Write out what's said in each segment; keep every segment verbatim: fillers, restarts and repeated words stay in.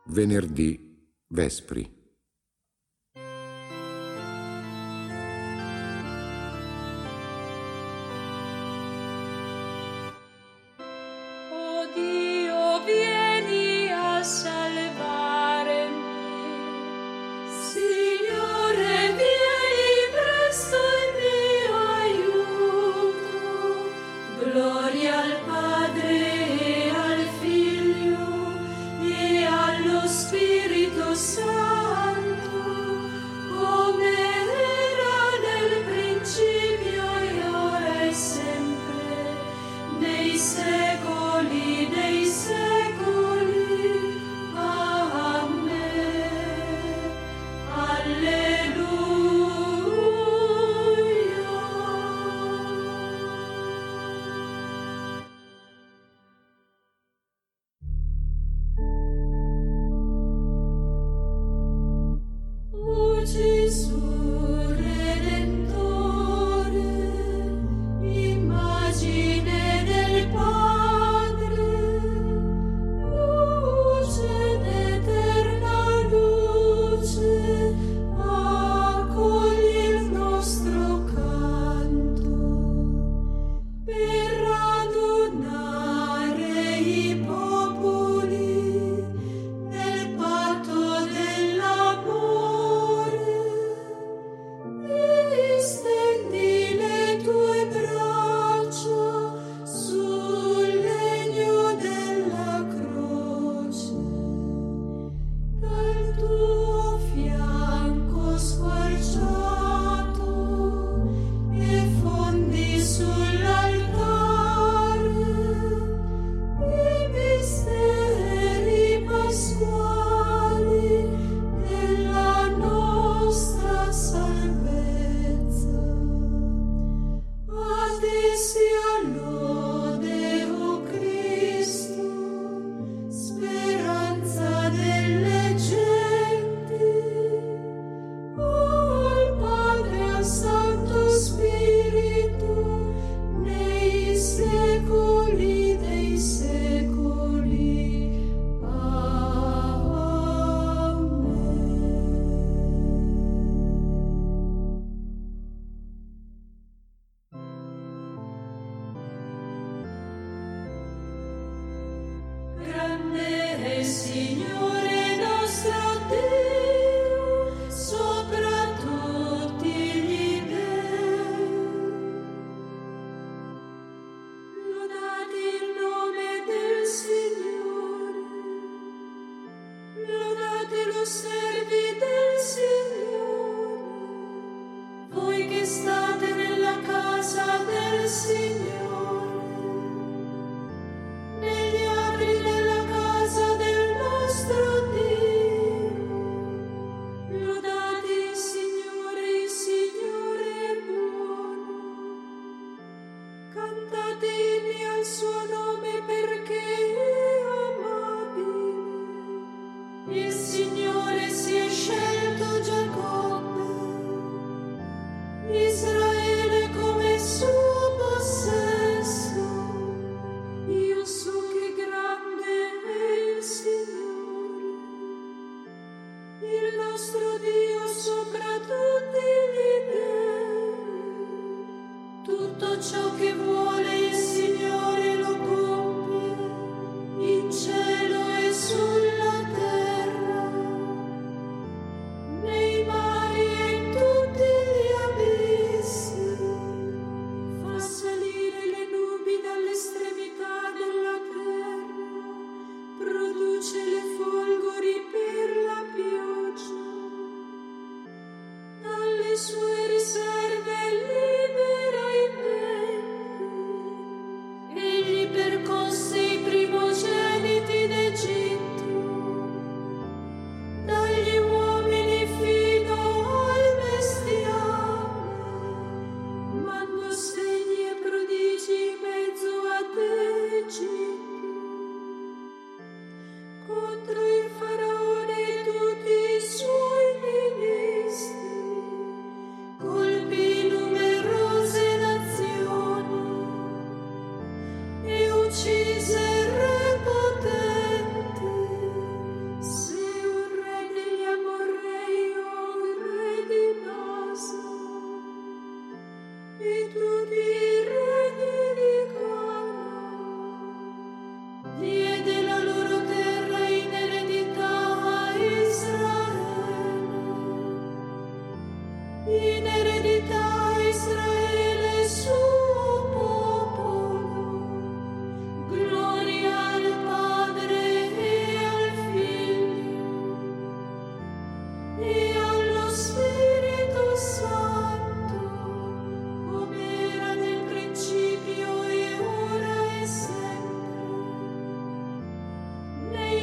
Venerdì Vespri. Uccise re potente, se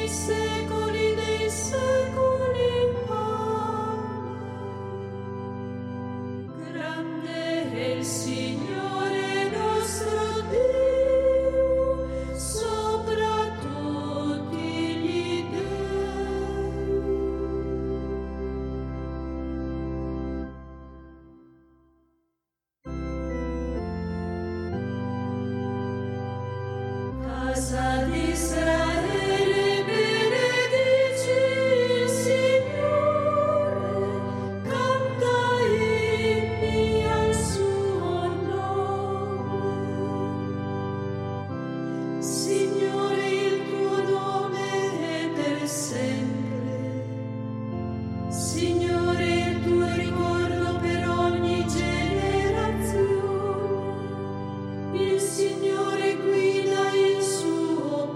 Casa di Israele, benedici il Signore, canta inni al suo nome. Signore, il tuo nome è per sempre. Signore, il tuo ricordo per ogni generazione. Il Signore guida il suo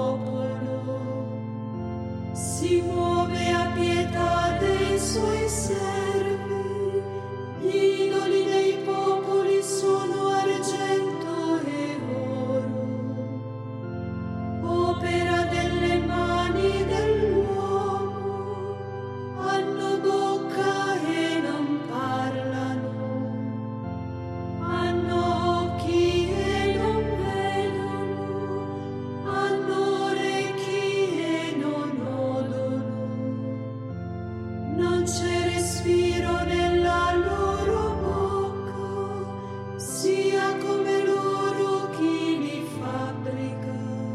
popolo, si muove a pietà dei suoi servi. Gli idoli dei popoli sono argento e oro, opera delle mani dell'uomo. Hanno bocca e non parlano, hanno occhi e non vedono, hanno orecchi e non odono. Non c'è respiro nella loro bocca, sia come loro chi li fabbrica.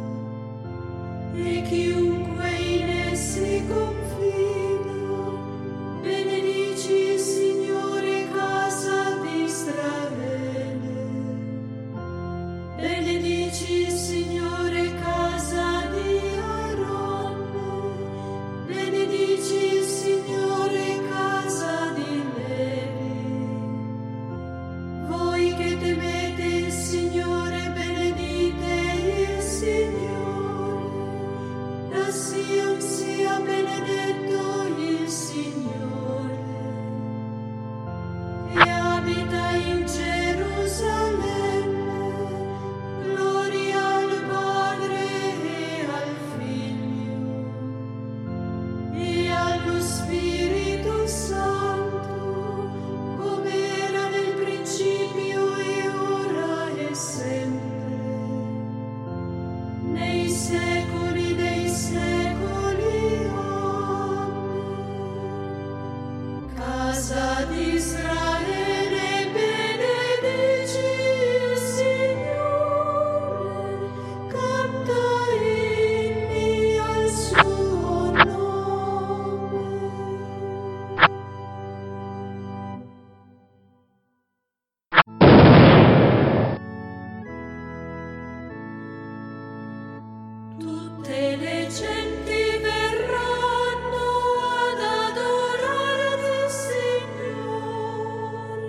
E chiunque in essi confida, benedici il Signore, casa di Israele. Benedici il Signore, casa di Aaron. Benedici il Signore, casa di Levi. Voi che temete il Signore, benedite il Signore. Da Sion sia benedetto il Signore, che abita in Gerusalemme. Gloria al Padre e al Figlio e allo Spirito Santo, come era nel principio e ora e sempre, nei secoli dei secoli. Amen. Casa di Israele, benedici il Signore, canta inni al suo nome. Tutte le genti verranno ad adorarti, Signore.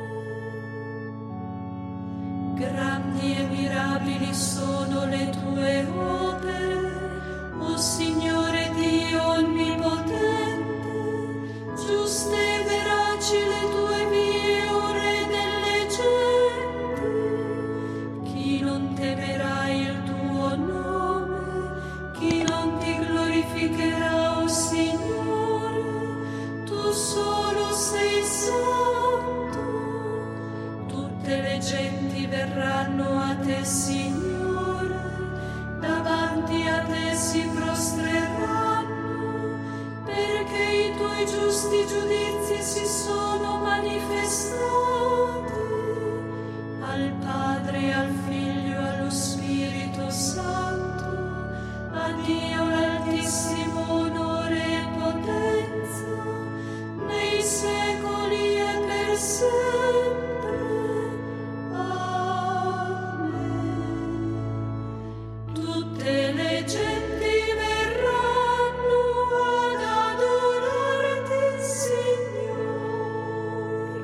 Grandi e mirabili sono le tue opere, o Signore Dio onnipotente. Giuste e veraci le tue vie, o Re delle genti. Chi non temerà il tuo nome, chi non ti glorificherà, o Signore? Tu solo sei santo. Tutte le genti verranno a te, Signore, davanti a te si prostreranno, perché i tuoi giusti giudizi si sono manifestati. Al Padre, al Figlio e allo Spirito Santo, a Dio l'Altissimo onore e potenza, nei secoli e per sempre. Amen. Tutte le genti verranno ad adorarti, Signore.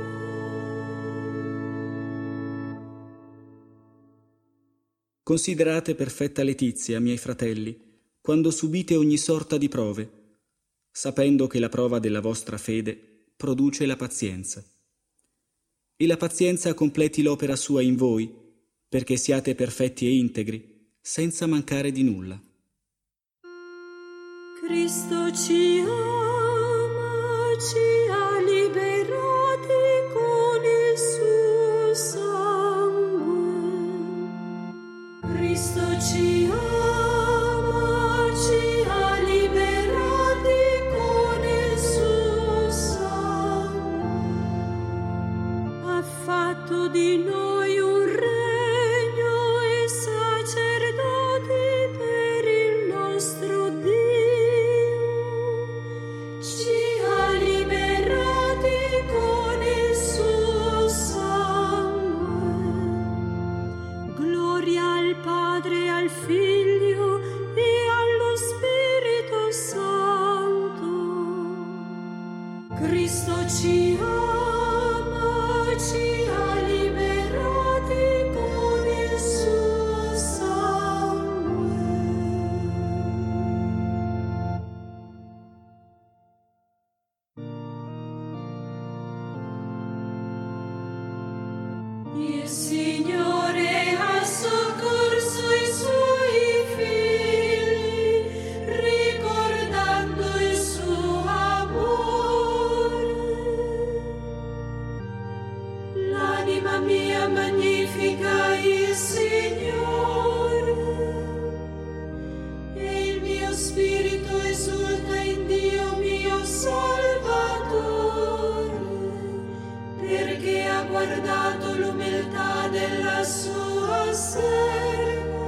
Considerate perfetta letizia, miei fratelli, quando subite ogni sorta di prove, sapendo che la prova della vostra fede produce la pazienza. E la pazienza completi l'opera sua in voi, perché siate perfetti e integri, senza mancare di nulla. Cristo ci ama, ci ha liberati con il suo sangue. Cristo ci ama, ci ha liberati con il suo sangue. Ha fatto di noi un regno e sacerdoti per il nostro Dio. Ci ha liberati con il suo sangue. Gloria al Padre, e al Figlio e allo Spirito Santo. Cristo ci ama, ci ha liberati con il suo sangue. Il Signore ha soccorso i suoi figli, ricordando il suo amore. L'anima mia magnifica il Signore, e il mio spirito esulta in Dio mio Salvatore, perché ha guardato l'umiltà della sua serva.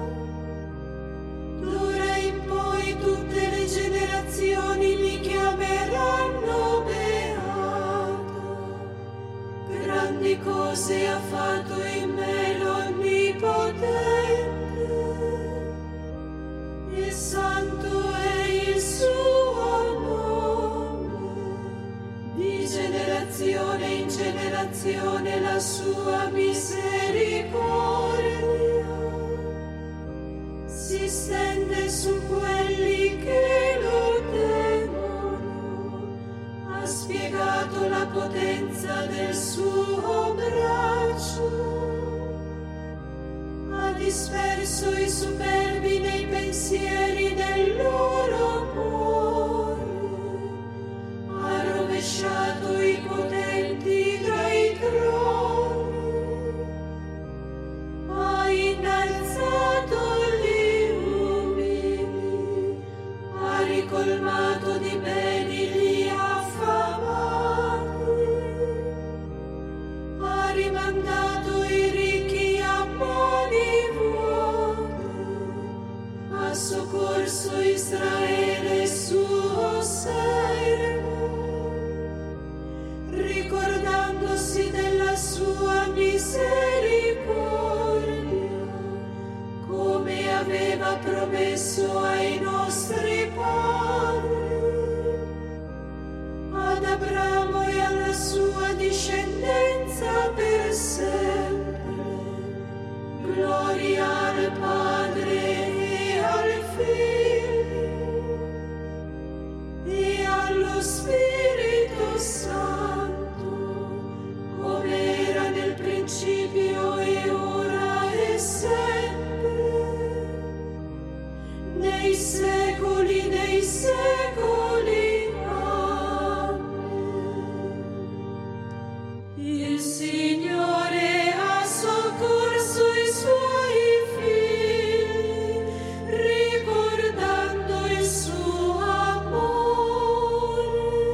D'ora in poi tutte le generazioni mi chiameranno beata. Grandi cose ha fatto in me l'Onnipotente, e santo è il suo nome. Di generazione in generazione la sua misericordia si stende su quelli che lo temono. Ha spiegato la potenza del suo braccio, ha disperso i superbi nei pensieri del loro cuore, ha rovesciato i potenti dai troni, ha innalzato gli umili, ha ricolmato di beni gli affamati, ha rimandato i ricchi a mani vuote, ha soccorso Israele suo servo, ricordandosi della sua misericordia, come aveva promesso ai nostri padri, ad Abramo e alla sua discendenza per sempre. Gloria al Padre e al Figlio e allo Spirito Santo, come era nel principio e ora e sempre, nei secoli dei secoli. Amen. Il Signore ha soccorso i suoi figli, ricordando il suo amore.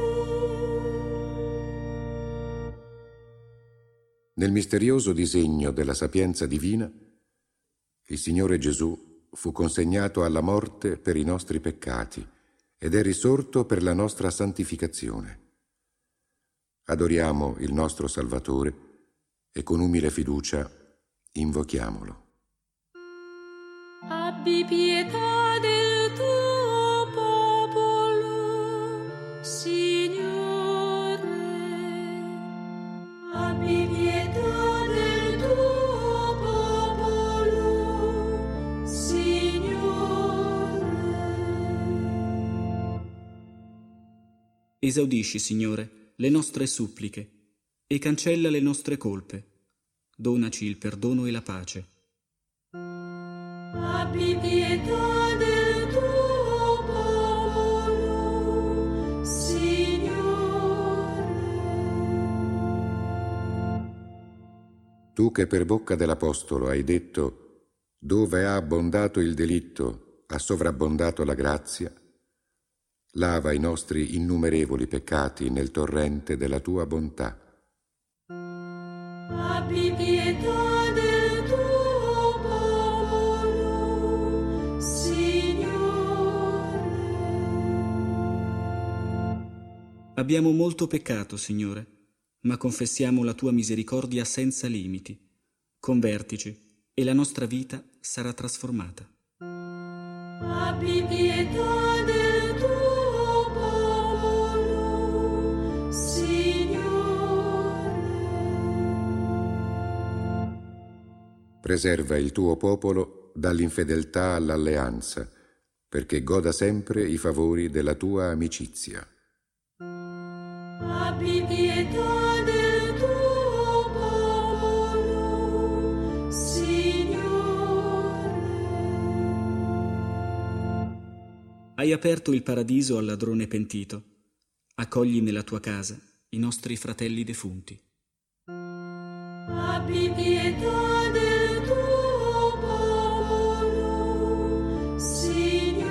Nel misterioso disegno della sapienza divina, il Signore Gesù fu consegnato alla morte per i nostri peccati ed è risorto per la nostra santificazione. Adoriamo il nostro Salvatore e con umile fiducia invochiamolo. Abbi pietà del tuo popolo, Signore. Abbi pietà del tuo popolo, Signore. Esaudisci, Signore, le nostre suppliche e cancella le nostre colpe. Donaci il perdono e la pace. Abbi pietà del tuo popolo, Tu che per bocca dell'Apostolo hai detto: dove ha abbondato il delitto, ha sovrabbondato la grazia, lava i nostri innumerevoli peccati nel torrente della tua bontà. Abbi pietà del tuo popolo, Signore. Abbiamo molto peccato, Signore, ma confessiamo la tua misericordia senza limiti. Convertici e la nostra vita sarà trasformata. Abbi pietà del tuo popolo, Signore. Preserva il tuo popolo dall'infedeltà all'alleanza, perché goda sempre i favori della tua amicizia. Abbi pietà del tuo popolo, Signore. Hai aperto il paradiso al ladrone pentito. Accogli nella tua casa i nostri fratelli defunti. Abbi pietà del tuo popolo, Signore.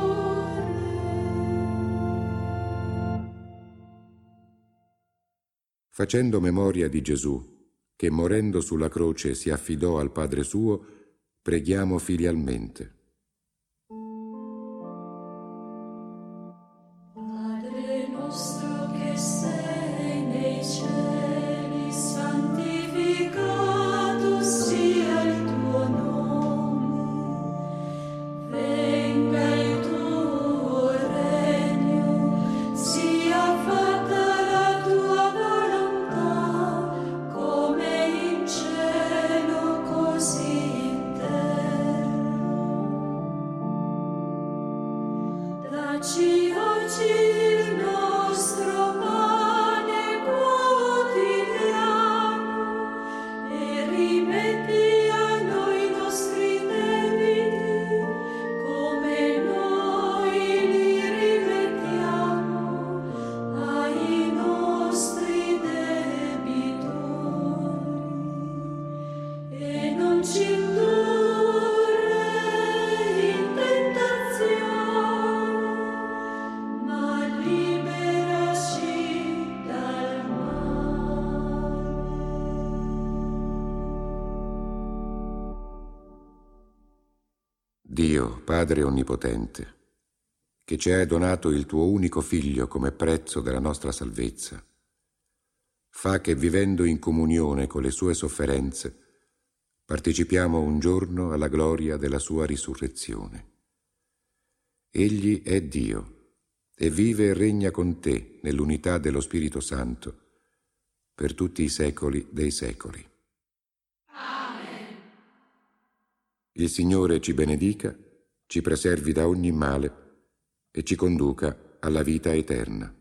Facendo memoria di Gesù, che morendo sulla croce si affidò al Padre suo, preghiamo filialmente. Padre nostro che sei nei cieli, santificato sia il tuo nome. Venga il tuo regno, sia fatta la tua volontà, come in cielo così in terra. Dacci oggi il nostro pane quotidiano e rimetti a noi i nostri debiti, come noi li rimettiamo ai nostri debitori. E non ci indurre in tentazione, ma liberaci dal male. Dio, Padre Onnipotente, che ci hai donato il tuo unico Figlio come prezzo della nostra salvezza, fa che vivendo in comunione con le sue sofferenze partecipiamo un giorno alla gloria della sua risurrezione. Egli è Dio e vive e regna con te nell'unità dello Spirito Santo per tutti i secoli dei secoli. Amen. Il Signore ci benedica, ci preservi da ogni male e ci conduca alla vita eterna.